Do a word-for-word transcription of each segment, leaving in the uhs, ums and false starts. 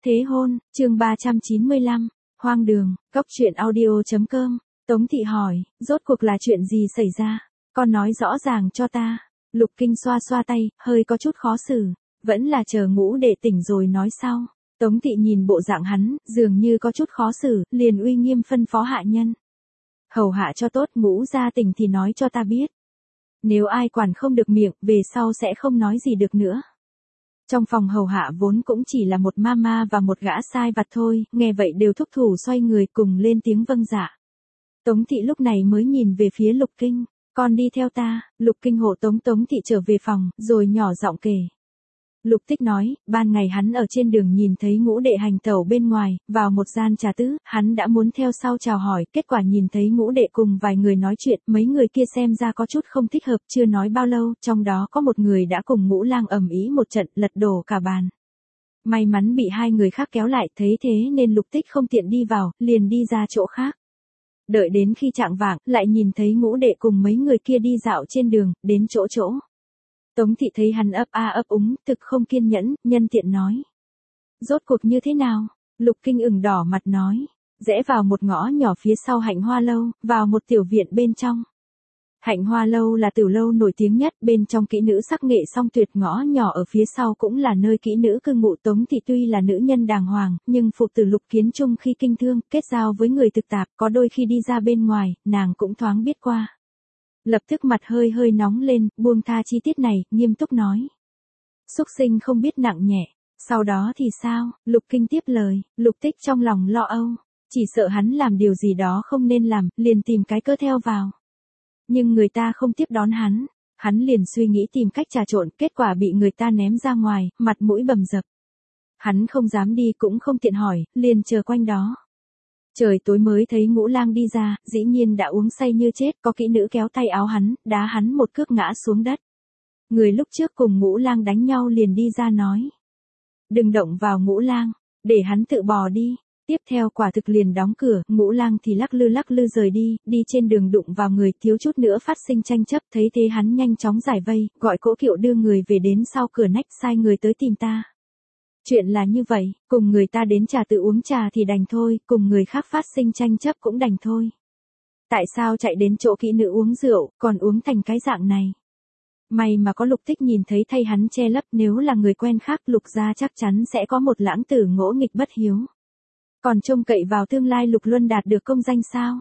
Thế hôn, chương ba trăm chín mươi lăm, hoang đường, góc truyện audio.com, Tống Thị hỏi, rốt cuộc là chuyện gì xảy ra, con nói rõ ràng cho ta. Lục Kinh xoa xoa tay, hơi có chút khó xử, vẫn là chờ Ngũ Đệ tỉnh rồi nói sau. Tống Thị nhìn bộ dạng hắn, dường như có chút khó xử, liền uy nghiêm phân phó hạ nhân. Hầu hạ cho tốt, Ngũ gia tỉnh thì nói cho ta biết. Nếu ai quản không được miệng, về sau sẽ không nói gì được nữa. Trong phòng hầu hạ vốn cũng chỉ là một mama và một gã sai vặt thôi, nghe vậy đều thúc thủ xoay người cùng lên tiếng vâng dạ. Tống Thị lúc này mới nhìn về phía Lục Kinh, con đi theo ta. Lục Kinh hộ tống Tống Thị trở về phòng, rồi nhỏ giọng kể. Lục Tích nói, ban ngày hắn ở trên đường nhìn thấy Ngũ Đệ hành tẩu bên ngoài, vào một gian trà tứ, hắn đã muốn theo sau chào hỏi, kết quả nhìn thấy Ngũ Đệ cùng vài người nói chuyện, mấy người kia xem ra có chút không thích hợp, chưa nói bao lâu, trong đó có một người đã cùng Ngũ Lang ầm ĩ một trận, lật đổ cả bàn. May mắn bị hai người khác kéo lại, thấy thế nên Lục Tích không tiện đi vào, liền đi ra chỗ khác. Đợi đến khi chạng vạng, lại nhìn thấy Ngũ Đệ cùng mấy người kia đi dạo trên đường, đến chỗ chỗ. Tống Thị thấy hắn ấp a ấp úng, thực không kiên nhẫn, nhân tiện nói. Rốt cuộc như thế nào? Lục Kinh ửng đỏ mặt nói. Rẽ vào một ngõ nhỏ phía sau Hạnh Hoa Lâu, vào một tiểu viện bên trong. Hạnh Hoa Lâu là tiểu lâu nổi tiếng nhất, bên trong kỹ nữ sắc nghệ song tuyệt, ngõ nhỏ ở phía sau cũng là nơi kỹ nữ cư ngụ. Tống Thị tuy là nữ nhân đàng hoàng, nhưng phụ tử Lục Kiến Trung khi kinh thương, kết giao với người thực tạp, có đôi khi đi ra bên ngoài, nàng cũng thoáng biết qua. Lập tức mặt hơi hơi nóng lên, buông tha chi tiết này, nghiêm túc nói. Súc sinh không biết nặng nhẹ, sau đó thì sao? Lục Kinh tiếp lời. Lục Tích trong lòng lo âu, chỉ sợ hắn làm điều gì đó không nên làm, liền tìm cái cơ theo vào. Nhưng người ta không tiếp đón hắn, hắn liền suy nghĩ tìm cách trà trộn, kết quả bị người ta ném ra ngoài, mặt mũi bầm dập. Hắn không dám đi cũng không tiện hỏi, liền chờ quanh đó. Trời tối mới thấy Ngũ Lang đi ra, dĩ nhiên đã uống say như chết, có kỹ nữ kéo tay áo hắn, đá hắn một cước ngã xuống đất. Người lúc trước cùng Ngũ Lang đánh nhau liền đi ra nói. Đừng động vào Ngũ Lang, để hắn tự bò đi. Tiếp theo quả thực liền đóng cửa, Ngũ Lang thì lắc lư lắc lư rời đi, đi trên đường đụng vào người, thiếu chút nữa phát sinh tranh chấp, thấy thế hắn nhanh chóng giải vây, gọi cỗ kiệu đưa người về đến sau cửa nách, sai người tới tìm ta. Chuyện là như vậy, cùng người ta đến trà tự uống trà thì đành thôi, cùng người khác phát sinh tranh chấp cũng đành thôi. Tại sao chạy đến chỗ kỹ nữ uống rượu, còn uống thành cái dạng này? May mà có Lục Tích nhìn thấy thay hắn che lấp, nếu là người quen khác Lục gia chắc chắn sẽ có một lãng tử ngỗ nghịch bất hiếu. Còn trông cậy vào tương lai Lục Luân đạt được công danh sao?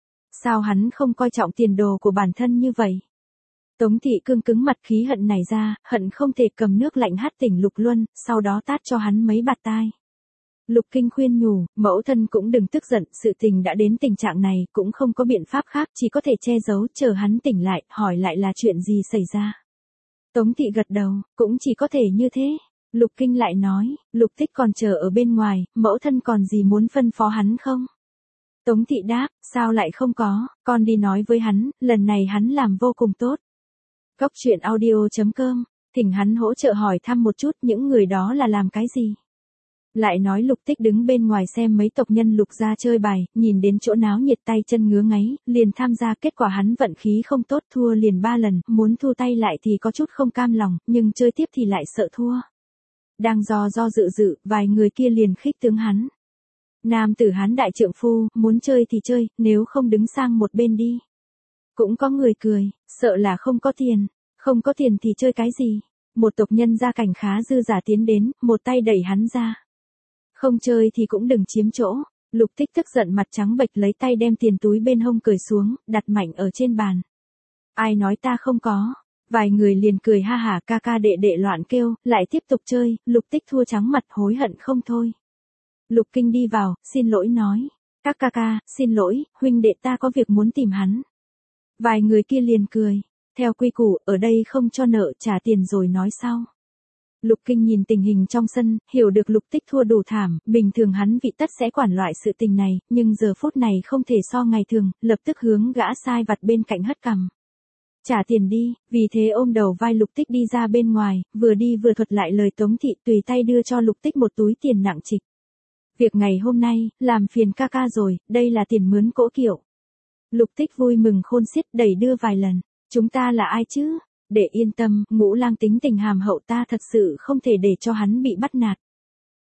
Sao hắn không coi trọng tiền đồ của bản thân như vậy? Tống Thị cương cứng mặt, khí hận nảy ra, hận không thể cầm nước lạnh hắt tỉnh Lục Luân, sau đó tát cho hắn mấy bạt tai. Lục Kinh khuyên nhủ, mẫu thân cũng đừng tức giận, sự tình đã đến tình trạng này, cũng không có biện pháp khác, chỉ có thể che giấu, chờ hắn tỉnh lại, hỏi lại là chuyện gì xảy ra. Tống Thị gật đầu, cũng chỉ có thể như thế. Lục Kinh lại nói, Lục Tích còn chờ ở bên ngoài, mẫu thân còn gì muốn phân phó hắn không? Tống Thị đáp, sao lại không có, con đi nói với hắn, lần này hắn làm vô cùng tốt. Góc truyện audio.com, thỉnh hắn hỗ trợ hỏi thăm một chút những người đó là làm cái gì. Lại nói Lục Tích đứng bên ngoài xem mấy tộc nhân Lục gia chơi bài, nhìn đến chỗ náo nhiệt tay chân ngứa ngáy, liền tham gia, kết quả hắn vận khí không tốt, thua liền ba lần, muốn thu tay lại thì có chút không cam lòng, nhưng chơi tiếp thì lại sợ thua. Đang do do dự dự, vài người kia liền khích tướng hắn. Nam tử hắn đại trượng phu, muốn chơi thì chơi, nếu không đứng sang một bên đi. Cũng có người cười, sợ là không có tiền, không có tiền thì chơi cái gì. Một tộc nhân gia cảnh khá dư giả tiến đến, một tay đẩy hắn ra. Không chơi thì cũng đừng chiếm chỗ. Lục Tích tức giận mặt trắng bệch, lấy tay đem tiền túi bên hông cởi xuống, đặt mạnh ở trên bàn. Ai nói ta không có? Vài người liền cười ha hả, ca ca đệ đệ loạn kêu, lại tiếp tục chơi. Lục Tích thua trắng mặt, hối hận không thôi. Lục Kinh đi vào, xin lỗi nói. Các ca ca, xin lỗi, huynh đệ ta có việc muốn tìm hắn. Vài người kia liền cười. Theo quy củ, ở đây không cho nợ, trả tiền rồi nói sau. Lục Kinh nhìn tình hình trong sân, hiểu được Lục Tích thua đủ thảm, bình thường hắn vị tất sẽ quản loại sự tình này, nhưng giờ phút này không thể so ngày thường, lập tức hướng gã sai vặt bên cạnh hất cằm. Trả tiền đi, vì thế ôm đầu vai Lục Tích đi ra bên ngoài, vừa đi vừa thuật lại lời Tống Thị, tùy tay đưa cho Lục Tích một túi tiền nặng trịch. Việc ngày hôm nay, làm phiền ca ca rồi, đây là tiền mướn cỗ kiệu. Lục Tích vui mừng khôn xiết, đẩy đưa vài lần. Chúng ta là ai chứ? Để yên tâm, Ngũ Lang tính tình hàm hậu, ta thật sự không thể để cho hắn bị bắt nạt.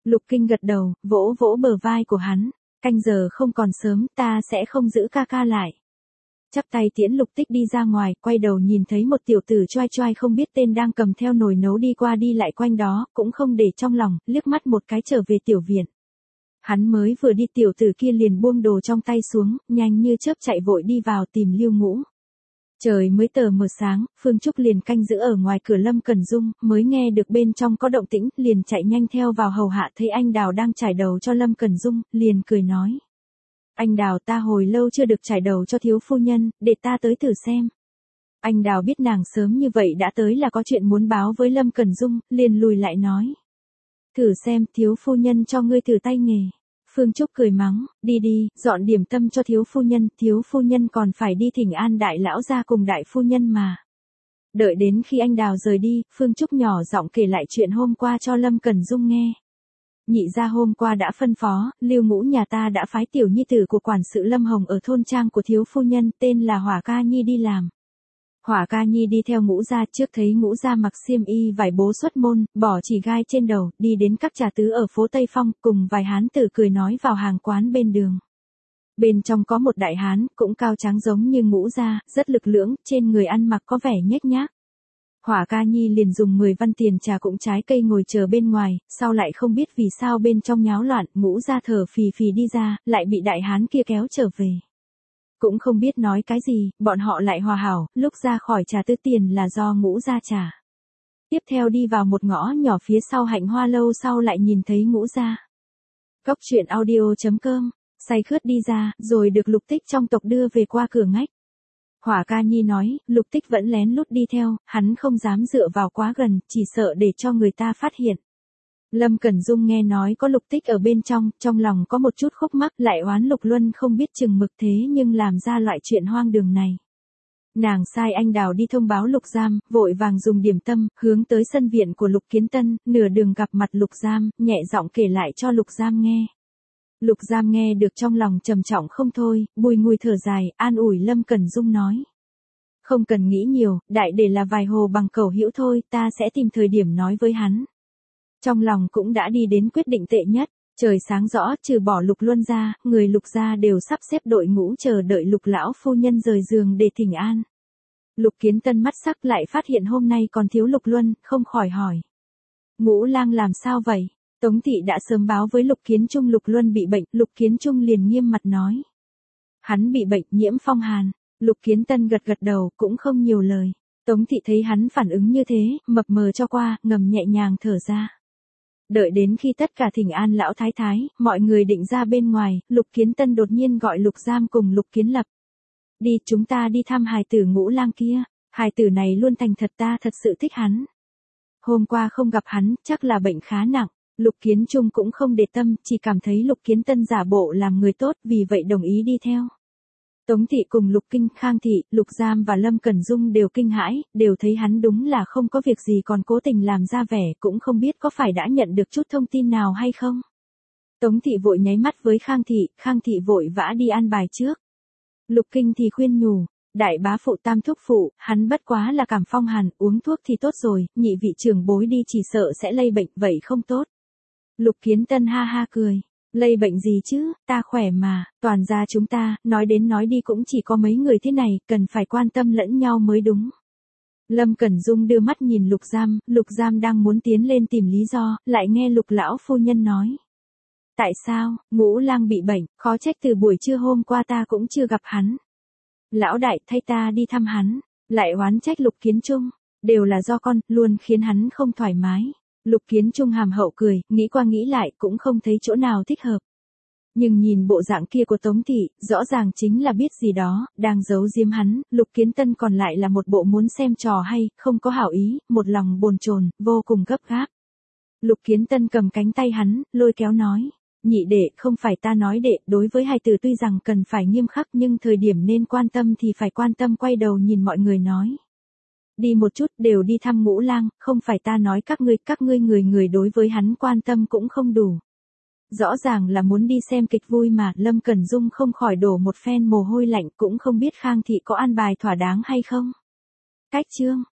Lục Kinh gật đầu, vỗ vỗ bờ vai của hắn. Canh giờ không còn sớm, ta sẽ không giữ ca ca lại. Chắp tay tiễn Lục Tích đi ra ngoài, quay đầu nhìn thấy một tiểu tử choai choai không biết tên đang cầm theo nồi nấu đi qua đi lại quanh đó, cũng không để trong lòng, liếc mắt một cái trở về tiểu viện. Hắn mới vừa đi, tiểu tử kia liền buông đồ trong tay xuống, nhanh như chớp chạy vội đi vào tìm Lưu Ngũ. Trời mới tờ mờ sáng, Phương Trúc liền canh giữ ở ngoài cửa Lâm Cẩn Dung, mới nghe được bên trong có động tĩnh, liền chạy nhanh theo vào hầu hạ, thấy anh Đào đang trải đầu cho Lâm Cẩn Dung, liền cười nói. Anh Đào, ta hồi lâu chưa được trải đầu cho thiếu phu nhân, để ta tới thử xem. Anh Đào biết nàng sớm như vậy đã tới là có chuyện muốn báo với Lâm Cẩn Dung, liền lùi lại nói. Thử xem, thiếu phu nhân cho ngươi thử tay nghề. Phương Trúc cười mắng, đi đi, dọn điểm tâm cho thiếu phu nhân, thiếu phu nhân còn phải đi thỉnh an đại lão gia cùng đại phu nhân mà. Đợi đến khi anh Đào rời đi, Phương Trúc nhỏ giọng kể lại chuyện hôm qua cho Lâm Cẩn Dung nghe. Nhị gia hôm qua đã phân phó, Lưu Ngũ nhà ta đã phái tiểu nhi tử của quản sự Lâm Hồng ở thôn trang của thiếu phu nhân, tên là Hỏa Ca Nhi đi làm. Hỏa Ca Nhi đi theo Ngũ gia, trước thấy Ngũ gia mặc xiêm y vải bố xuất môn, bỏ chỉ gai trên đầu, đi đến các trà tứ ở phố Tây Phong, cùng vài hán tử cười nói vào hàng quán bên đường. Bên trong có một đại hán, cũng cao tráng giống như Ngũ gia, rất lực lưỡng, trên người ăn mặc có vẻ nhếch nhác. Hỏa Ca Nhi liền dùng mười văn tiền trà cũng trái cây ngồi chờ bên ngoài, sau lại không biết vì sao bên trong nháo loạn, Ngũ gia thở phì phì đi ra, lại bị đại hán kia kéo trở về. Cũng không biết nói cái gì, bọn họ lại hòa hảo, lúc ra khỏi trà tứ tiền là do Ngũ gia trả. Tiếp theo đi vào một ngõ nhỏ phía sau Hạnh Hoa lâu, sau lại nhìn thấy Ngũ gia. Cốc truyện audio chấm com, say khướt đi ra, rồi được Lục Tích trong tộc đưa về qua cửa ngách. Hỏa Ca Nhi nói, Lục Tích vẫn lén lút đi theo, hắn không dám dựa vào quá gần, chỉ sợ để cho người ta phát hiện. Lâm Cẩn Dung nghe nói có Lục Tích ở bên trong, trong lòng có một chút khúc mắc, lại oán Lục Luân không biết chừng mực thế nhưng làm ra loại chuyện hoang đường này. Nàng sai anh Đào đi thông báo Lục Giam, vội vàng dùng điểm tâm, hướng tới sân viện của Lục Kiến Tân, nửa đường gặp mặt Lục Giam, nhẹ giọng kể lại cho Lục Giam nghe. Lục Giam nghe được trong lòng trầm trọng không thôi, bùi ngùi thở dài, an ủi Lâm Cẩn Dung nói. Không cần nghĩ nhiều, đại để là vài hồ bằng cầu hữu thôi, ta sẽ tìm thời điểm nói với hắn. Trong lòng cũng đã đi đến quyết định tệ nhất, trời sáng rõ, trừ bỏ Lục Luân ra, người Lục gia đều sắp xếp đội ngũ chờ đợi Lục lão phu nhân rời giường để thỉnh an. Lục Kiến Tân mắt sắc lại phát hiện hôm nay còn thiếu Lục Luân, không khỏi hỏi. Ngũ lang làm sao vậy? Tống thị đã sớm báo với Lục Kiến Trung Lục Luân bị bệnh, Lục Kiến Trung liền nghiêm mặt nói. Hắn bị bệnh, nhiễm phong hàn. Lục Kiến Tân gật gật đầu, cũng không nhiều lời. Tống thị thấy hắn phản ứng như thế, mập mờ cho qua, ngầm nhẹ nhàng thở ra. Đợi đến khi tất cả thỉnh an lão thái thái, mọi người định ra bên ngoài, Lục Kiến Tân đột nhiên gọi Lục Giam cùng Lục Kiến Lập. Đi, chúng ta đi thăm hài tử Ngũ lang kia, hài tử này luôn thành thật, ta thật sự thích hắn. Hôm qua không gặp hắn, chắc là bệnh khá nặng. Lục Kiến Trung cũng không để tâm, chỉ cảm thấy Lục Kiến Tân giả bộ làm người tốt, vì vậy đồng ý đi theo. Tống thị cùng Lục Kinh, Khang thị, Lục Giam và Lâm Cẩn Dung đều kinh hãi, đều thấy hắn đúng là không có việc gì còn cố tình làm ra vẻ, cũng không biết có phải đã nhận được chút thông tin nào hay không. Tống thị vội nháy mắt với Khang thị, Khang thị vội vã đi an bài trước. Lục Kinh thì khuyên nhủ, đại bá phụ tam thúc phụ, hắn bất quá là cảm phong hàn, uống thuốc thì tốt rồi, nhị vị trưởng bối đi chỉ sợ sẽ lây bệnh, vậy không tốt. Lục Kiến Tân ha ha cười. Lây bệnh gì chứ, ta khỏe mà, toàn gia chúng ta, nói đến nói đi cũng chỉ có mấy người thế này, cần phải quan tâm lẫn nhau mới đúng. Lâm Cẩn Dung đưa mắt nhìn Lục Giam, Lục Giam đang muốn tiến lên tìm lý do, lại nghe Lục lão phu nhân nói. Tại sao, Ngũ lang bị bệnh, khó trách từ buổi trưa hôm qua ta cũng chưa gặp hắn. Lão đại thay ta đi thăm hắn, lại oán trách Lục Kiến Trung, đều là do con, luôn khiến hắn không thoải mái. Lục Kiến Trung hàm hậu cười, nghĩ qua nghĩ lại cũng không thấy chỗ nào thích hợp. Nhưng nhìn bộ dạng kia của Tống thị, rõ ràng chính là biết gì đó, đang giấu giếm hắn, Lục Kiến Tân còn lại là một bộ muốn xem trò hay, không có hảo ý, một lòng bồn chồn, vô cùng gấp gáp. Lục Kiến Tân cầm cánh tay hắn, lôi kéo nói, nhị đệ, không phải ta nói đệ, đối với hài tử tuy rằng cần phải nghiêm khắc nhưng thời điểm nên quan tâm thì phải quan tâm, quay đầu nhìn mọi người nói. Đi một chút, đều đi thăm Ngũ lang, không phải ta nói các ngươi, các ngươi người người đối với hắn quan tâm cũng không đủ. Rõ ràng là muốn đi xem kịch vui mà, Lâm Cẩn Dung không khỏi đổ một phen mồ hôi lạnh, cũng không biết Khang thị có an bài thỏa đáng hay không. Cách chương